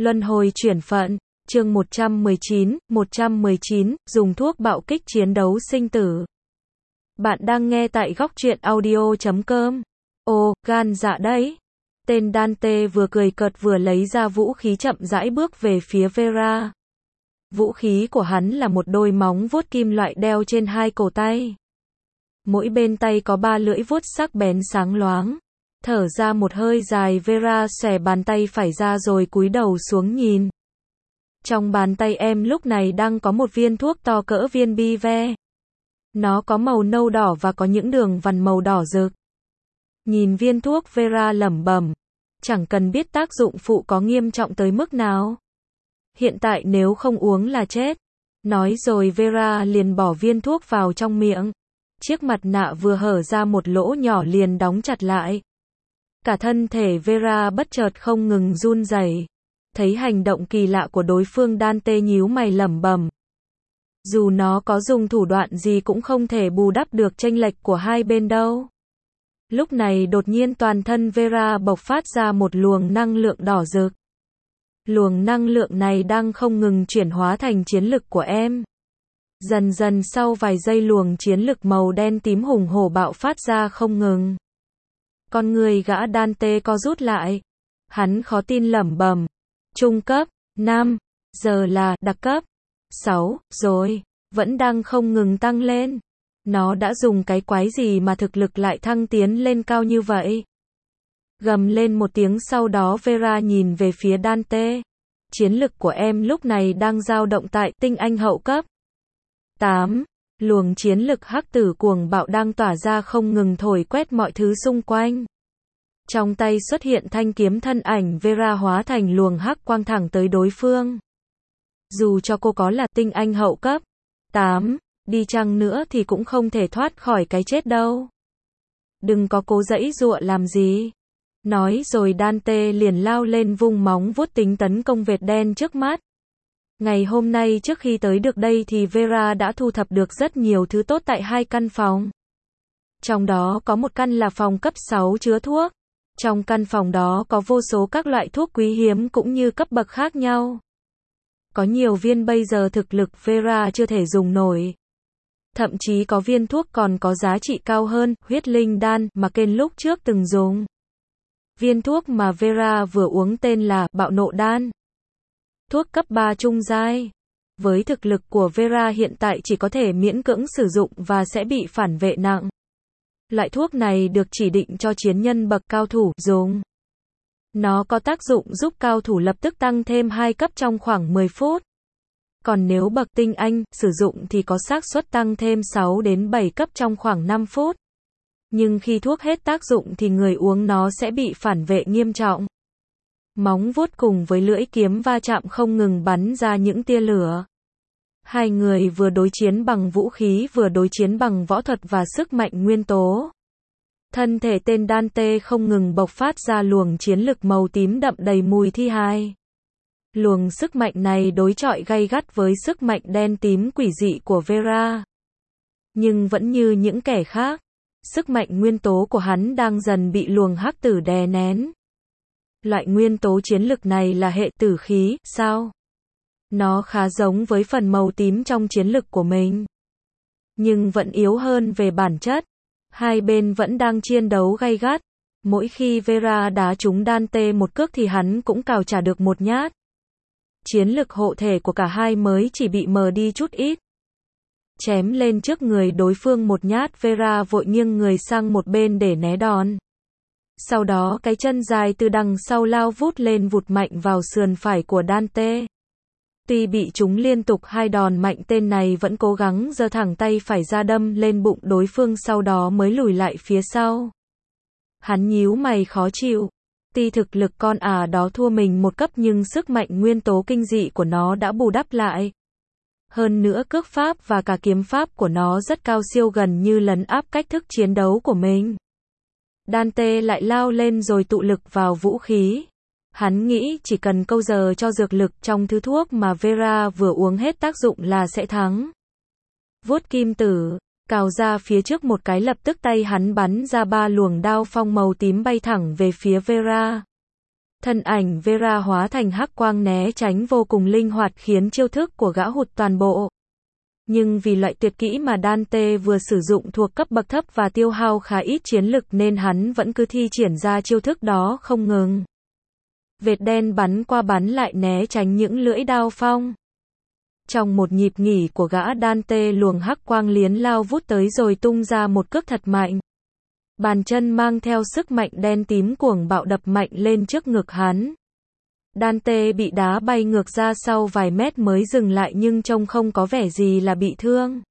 Luân hồi chuyển phận, chương 119, dùng thuốc bạo kích chiến đấu sinh tử. Bạn đang nghe tại góc truyện audio.com. Ồ, gan dạ đấy. Tên Dante vừa cười cợt vừa lấy ra vũ khí chậm rãi bước về phía Vera. Vũ khí của hắn là một đôi móng vuốt kim loại đeo trên hai cổ tay. Mỗi bên tay có 3 lưỡi vuốt sắc bén sáng loáng. Thở ra một hơi dài, Vera xòe bàn tay phải ra rồi cúi đầu xuống nhìn. Trong bàn tay em lúc này đang có một viên thuốc to cỡ viên bi ve. Nó có màu nâu đỏ và có những đường vằn màu đỏ rực. Nhìn viên thuốc, Vera lẩm bẩm, chẳng cần biết tác dụng phụ có nghiêm trọng tới mức nào. Hiện tại nếu không uống là chết. Nói rồi Vera liền bỏ viên thuốc vào trong miệng. Chiếc mặt nạ vừa hở ra một lỗ nhỏ liền đóng chặt lại. Cả thân thể Vera bất chợt không ngừng run rẩy. Thấy hành động kỳ lạ của đối phương, Dante nhíu mày lẩm bẩm. Dù nó có dùng thủ đoạn gì cũng không thể bù đắp được chênh lệch của hai bên đâu. Lúc này đột nhiên toàn thân Vera bộc phát ra một luồng năng lượng đỏ rực. Luồng năng lượng này đang không ngừng chuyển hóa thành chiến lực của em. Dần dần sau vài giây luồng chiến lực màu đen tím hùng hổ bạo phát ra không ngừng. Con người gã Dante co rút lại. Hắn khó tin lẩm bẩm. Trung cấp 5, giờ là đặc cấp 6, rồi, vẫn đang không ngừng tăng lên. Nó đã dùng cái quái gì mà thực lực lại thăng tiến lên cao như vậy? Gầm lên một tiếng, sau đó Vera nhìn về phía Dante. Chiến lực của em lúc này đang dao động tại tinh anh hậu cấp 8. Luồng chiến lực hắc tử cuồng bạo đang tỏa ra không ngừng thổi quét mọi thứ xung quanh. Trong tay xuất hiện thanh kiếm, thân ảnh Vera hóa thành luồng hắc quang thẳng tới đối phương. Dù cho cô có là tinh anh hậu cấp 8, đi chăng nữa thì cũng không thể thoát khỏi cái chết đâu. Đừng có cố giãy giụa làm gì. Nói rồi Dante liền lao lên vung móng vuốt tính tấn công vệt đen trước mắt. Ngày hôm nay trước khi tới được đây thì Vera đã thu thập được rất nhiều thứ tốt tại hai căn phòng. Trong đó có một căn là phòng cấp 6 chứa thuốc. Trong căn phòng đó có vô số các loại thuốc quý hiếm cũng như cấp bậc khác nhau. Có nhiều viên bây giờ thực lực Vera chưa thể dùng nổi. Thậm chí có viên thuốc còn có giá trị cao hơn, huyết linh đan, mà Ken lúc trước từng dùng. Viên thuốc mà Vera vừa uống tên là bạo nộ đan. Thuốc cấp 3 trung giai. Với thực lực của Vera hiện tại chỉ có thể miễn cưỡng sử dụng và sẽ bị phản vệ nặng. Loại thuốc này được chỉ định cho chiến nhân bậc cao thủ dùng. Nó có tác dụng giúp cao thủ lập tức tăng thêm 2 cấp trong khoảng 10 phút. Còn nếu bậc tinh anh sử dụng thì có xác suất tăng thêm 6 đến 7 cấp trong khoảng 5 phút. Nhưng khi thuốc hết tác dụng thì người uống nó sẽ bị phản vệ nghiêm trọng. Móng vuốt cùng với lưỡi kiếm va chạm không ngừng bắn ra những tia lửa. Hai người vừa đối chiến bằng vũ khí vừa đối chiến bằng võ thuật và sức mạnh nguyên tố. Thân thể tên Dante không ngừng bộc phát ra luồng chiến lực màu tím đậm đầy mùi thi hài. Luồng sức mạnh này đối chọi gay gắt với sức mạnh đen tím quỷ dị của Vera. Nhưng vẫn như những kẻ khác, sức mạnh nguyên tố của hắn đang dần bị luồng hắc tử đè nén. Loại nguyên tố chiến lực này là hệ tử khí, sao? Nó khá giống với phần màu tím trong chiến lực của mình. Nhưng vẫn yếu hơn về bản chất. Hai bên vẫn đang chiến đấu gay gắt. Mỗi khi Vera đá trúng Dante một cước thì hắn cũng cào trả được một nhát. Chiến lực hộ thể của cả hai mới chỉ bị mờ đi chút ít. Chém lên trước người đối phương một nhát, Vera vội nghiêng người sang một bên để né đòn. Sau đó cái chân dài từ đằng sau lao vút lên vụt mạnh vào sườn phải của Dante. Tuy bị trúng liên tục 2 đòn mạnh, tên này vẫn cố gắng giơ thẳng tay phải ra đâm lên bụng đối phương, sau đó mới lùi lại phía sau. Hắn nhíu mày khó chịu. Tuy thực lực con đó thua mình một cấp nhưng sức mạnh nguyên tố kinh dị của nó đã bù đắp lại. Hơn nữa cước pháp và cả kiếm pháp của nó rất cao siêu, gần như lấn áp cách thức chiến đấu của mình. Dante lại lao lên rồi tụ lực vào vũ khí. Hắn nghĩ chỉ cần câu giờ cho dược lực trong thứ thuốc mà Vera vừa uống hết tác dụng là sẽ thắng. Vuốt kim tử, cào ra phía trước một cái, lập tức tay hắn bắn ra 3 luồng đao phong màu tím bay thẳng về phía Vera. Thân ảnh Vera hóa thành hắc quang né tránh vô cùng linh hoạt khiến chiêu thức của gã hụt toàn bộ. Nhưng vì loại tuyệt kỹ mà Dante vừa sử dụng thuộc cấp bậc thấp và tiêu hao khá ít chiến lực nên hắn vẫn cứ thi triển ra chiêu thức đó không ngừng. Vệt đen bắn qua bắn lại né tránh những lưỡi đao phong. Trong một nhịp nghỉ của gã Dante luồng hắc quang liến lao vút tới rồi tung ra một cước thật mạnh. Bàn chân mang theo sức mạnh đen tím cuồng bạo đập mạnh lên trước ngực hắn. Dante bị đá bay ngược ra sau vài mét mới dừng lại nhưng trông không có vẻ gì là bị thương.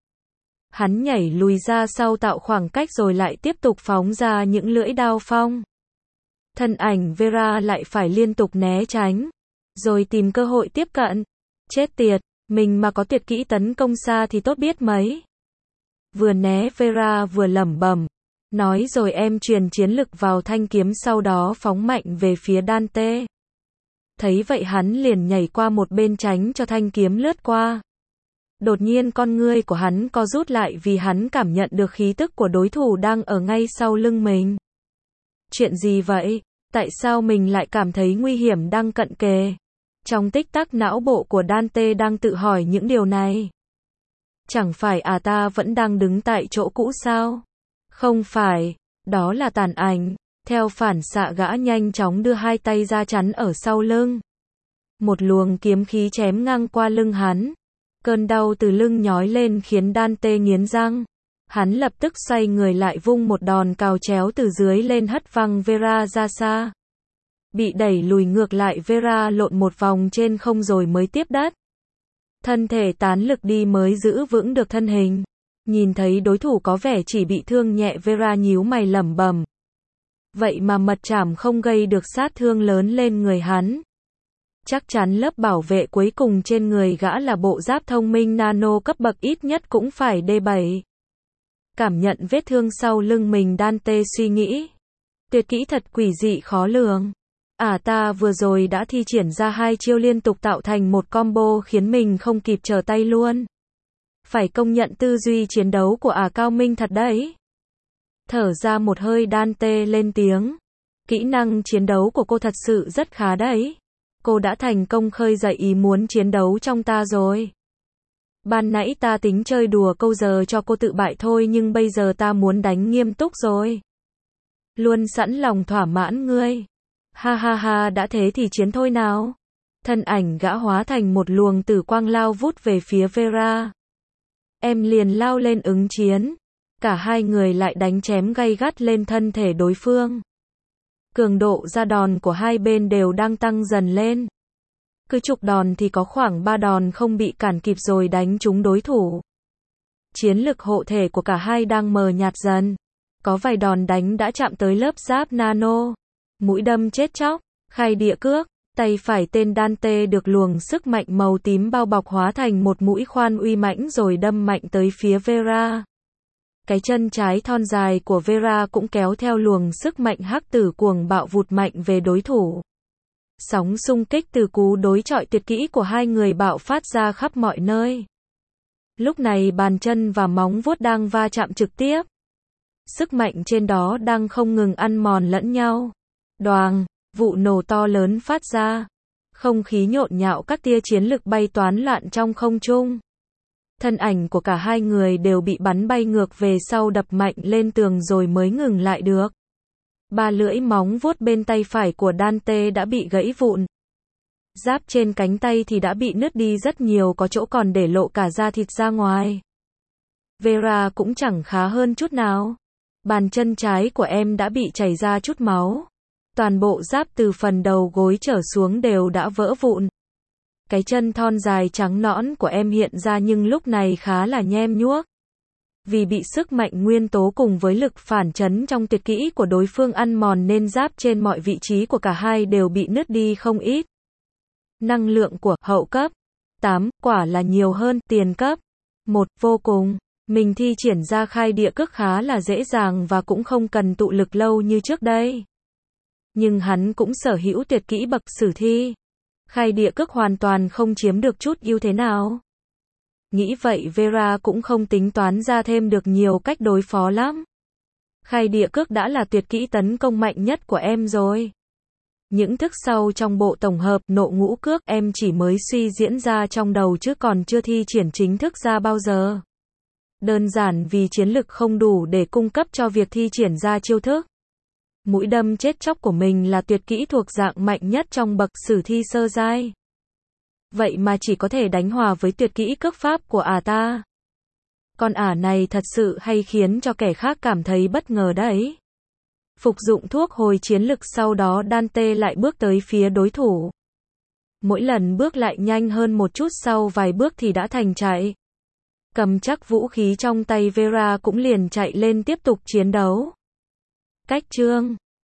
Hắn nhảy lùi ra sau tạo khoảng cách rồi lại tiếp tục phóng ra những lưỡi đao phong. Thân ảnh Vera lại phải liên tục né tránh, rồi tìm cơ hội tiếp cận. Chết tiệt, mình mà có tuyệt kỹ tấn công xa thì tốt biết mấy. Vừa né Vera vừa lẩm bẩm. Nói rồi em truyền chiến lực vào thanh kiếm sau đó phóng mạnh về phía Dante. Thấy vậy hắn liền nhảy qua một bên tránh cho thanh kiếm lướt qua. Đột nhiên con ngươi của hắn co rút lại vì hắn cảm nhận được khí tức của đối thủ đang ở ngay sau lưng mình. Chuyện gì vậy? Tại sao mình lại cảm thấy nguy hiểm đang cận kề? Trong tích tắc não bộ của Dante đang tự hỏi những điều này. Chẳng phải ta vẫn đang đứng tại chỗ cũ sao? Không phải, đó là tàn ảnh. Theo phản xạ gã nhanh chóng đưa hai tay ra chắn ở sau lưng. Một luồng kiếm khí chém ngang qua lưng hắn. Cơn đau từ lưng nhói lên khiến Dante nghiến răng. Hắn lập tức xoay người lại vung một đòn cào chéo từ dưới lên hất văng Vera ra xa. Bị đẩy lùi ngược lại Vera lộn một vòng trên không rồi mới tiếp đất. Thân thể tán lực đi mới giữ vững được thân hình. Nhìn thấy đối thủ có vẻ chỉ bị thương nhẹ Vera nhíu mày lẩm bẩm. Vậy mà mật trảm không gây được sát thương lớn lên người hắn. Chắc chắn lớp bảo vệ cuối cùng trên người gã là bộ giáp thông minh nano cấp bậc ít nhất cũng phải D7. Cảm nhận vết thương sau lưng mình Dante suy nghĩ. Tuyệt kỹ thật quỷ dị khó lường. Ta vừa rồi đã thi triển ra hai chiêu liên tục tạo thành một combo khiến mình không kịp trở tay luôn. Phải công nhận tư duy chiến đấu của cao minh thật đấy. Thở ra một hơi Dante lên tiếng. Kỹ năng chiến đấu của cô thật sự rất khá đấy. Cô đã thành công khơi dậy ý muốn chiến đấu trong ta rồi. Ban nãy ta tính chơi đùa câu giờ cho cô tự bại thôi nhưng bây giờ ta muốn đánh nghiêm túc rồi. Luôn sẵn lòng thỏa mãn ngươi. Ha ha ha, đã thế thì chiến thôi nào. Thân ảnh gã hóa thành một luồng tử quang lao vút về phía Vera. Em liền lao lên ứng chiến. Cả hai người lại đánh chém gay gắt lên thân thể đối phương. Cường độ ra đòn của hai bên đều đang tăng dần lên. Cứ chục đòn thì có khoảng 3 đòn không bị cản kịp rồi đánh trúng đối thủ. Chiến lực hộ thể của cả hai đang mờ nhạt dần. Có vài đòn đánh đã chạm tới lớp giáp nano. Mũi đâm chết chóc, khai địa cước. Tay phải tên Dante được luồng sức mạnh màu tím bao bọc hóa thành một mũi khoan uy mãnh rồi đâm mạnh tới phía Vera. Cái chân trái thon dài của Vera cũng kéo theo luồng sức mạnh hắc tử cuồng bạo vụt mạnh về đối thủ. Sóng xung kích từ cú đối chọi tuyệt kỹ của hai người bạo phát ra khắp mọi nơi. Lúc này bàn chân và móng vuốt đang va chạm trực tiếp. Sức mạnh trên đó đang không ngừng ăn mòn lẫn nhau. Đoàng, vụ nổ to lớn phát ra. Không khí nhộn nhạo các tia chiến lực bay toán loạn trong không trung. Thân ảnh của cả hai người đều bị bắn bay ngược về sau đập mạnh lên tường rồi mới ngừng lại được. Ba lưỡi móng vuốt bên tay phải của Dante đã bị gãy vụn. Giáp trên cánh tay thì đã bị nứt đi rất nhiều, có chỗ còn để lộ cả da thịt ra ngoài. Vera cũng chẳng khá hơn chút nào. Bàn chân trái của em đã bị chảy ra chút máu. Toàn bộ giáp từ phần đầu gối trở xuống đều đã vỡ vụn. Cái chân thon dài trắng nõn của em hiện ra nhưng lúc này khá là nhem nhuốc. Vì bị sức mạnh nguyên tố cùng với lực phản chấn trong tuyệt kỹ của đối phương ăn mòn nên giáp trên mọi vị trí của cả hai đều bị nứt đi không ít. Năng lượng của hậu cấp 8 quả là nhiều hơn tiền cấp 1 vô cùng. Mình thi triển ra khai địa cước khá là dễ dàng và cũng không cần tụ lực lâu như trước đây. Nhưng hắn cũng sở hữu tuyệt kỹ bậc sử thi. Khai địa cước hoàn toàn không chiếm được chút ưu thế nào. Nghĩ vậy Vera cũng không tính toán ra thêm được nhiều cách đối phó lắm. Khai địa cước đã là tuyệt kỹ tấn công mạnh nhất của em rồi. Những thức sau trong bộ tổng hợp Nộ Ngũ Cước em chỉ mới suy diễn ra trong đầu chứ còn chưa thi triển chính thức ra bao giờ. Đơn giản vì chiến lực không đủ để cung cấp cho việc thi triển ra chiêu thức. Mũi đâm chết chóc của mình là tuyệt kỹ thuộc dạng mạnh nhất trong bậc sử thi sơ giai. Vậy mà chỉ có thể đánh hòa với tuyệt kỹ cước pháp của ả ta. Con ả này thật sự hay khiến cho kẻ khác cảm thấy bất ngờ đấy. Phục dụng thuốc hồi chiến lực sau đó Dante lại bước tới phía đối thủ. Mỗi lần bước lại nhanh hơn một chút, sau vài bước thì đã thành chạy. Cầm chắc vũ khí trong tay Vera cũng liền chạy lên tiếp tục chiến đấu. Cách chương